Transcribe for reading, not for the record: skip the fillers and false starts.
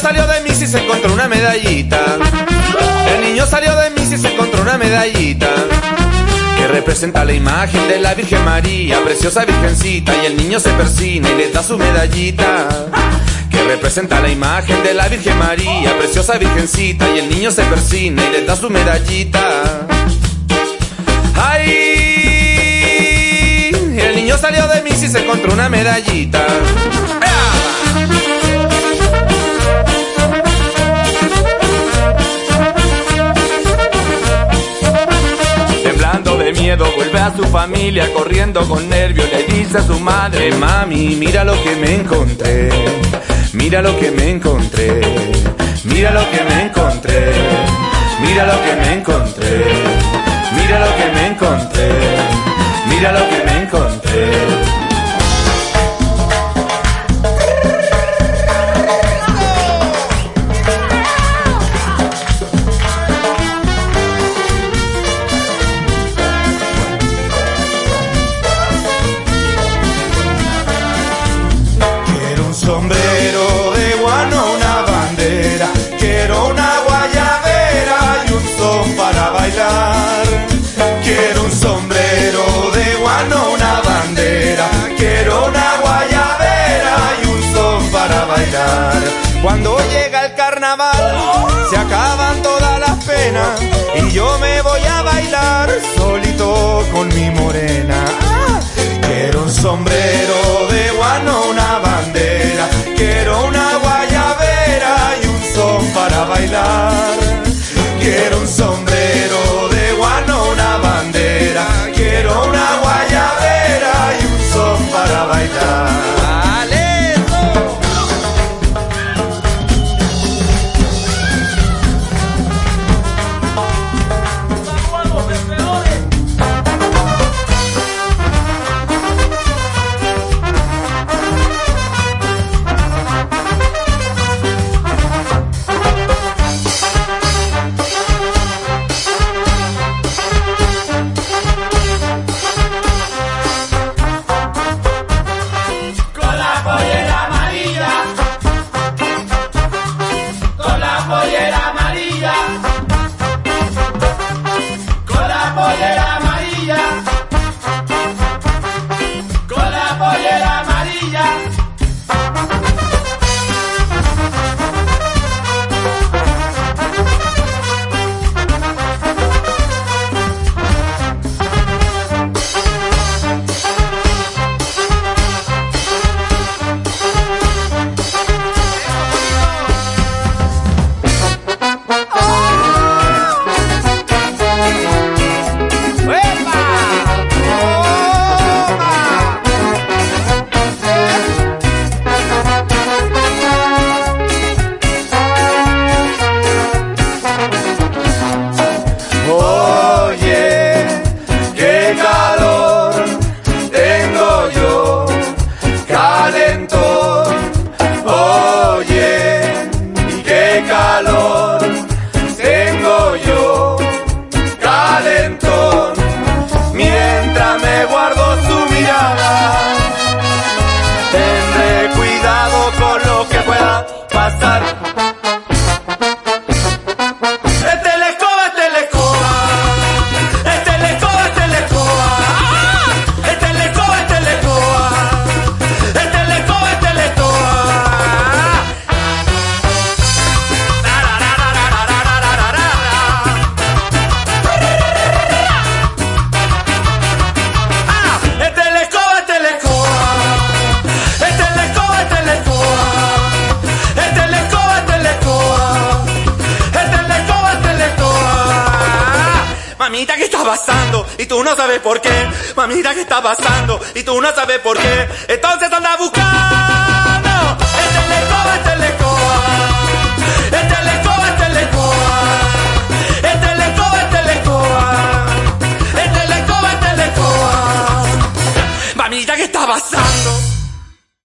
salió de Misi y se encontró una medallita. El niño salió de Misi y se encontró una medallita que representa la imagen de la Virgen María, preciosa virgencita. Y el niño se persina y le da su medallita que representa la imagen de la Virgen María, preciosa virgencita. Y el niño se persina y le da su medallita. ¡Ay! El niño salió de Misi y se encontró una medallita. Temblando de miedo vuelve a su familia, corriendo con nervios le dice a su madre: mami, mira lo que me encontré, mira lo que me encontré, mira lo que me encontré, mira lo que me encontré, mira lo que me encontré, mira lo que me encontré. Sombrero de guano, una bandera, quiero una guayabera y un son para bailar. Quiero un sombrero de guano, una bandera, quiero una guayabera y un son para bailar. Cuando llega el carnaval se acaban todas las penas y yo me voy a bailar solito con mi morena. Quiero un sombrero de guano, una bandera, quiero una guayabera y un son para bailar. Quiero un sombrero de guano, una bandera, quiero una guayabera y un son para bailar. Mamita, ¿qué está pasando? Y tú no sabes por qué. Mamita, ¿qué está pasando? Y tú no sabes por qué. Entonces anda buscando. Este es la escoba, este es la escoba. Este es la escoba, este es la escoba. Este es la escoba, este es la escoba. Este es la escoba, este es la escoba. Mamita, ¿qué está pasando?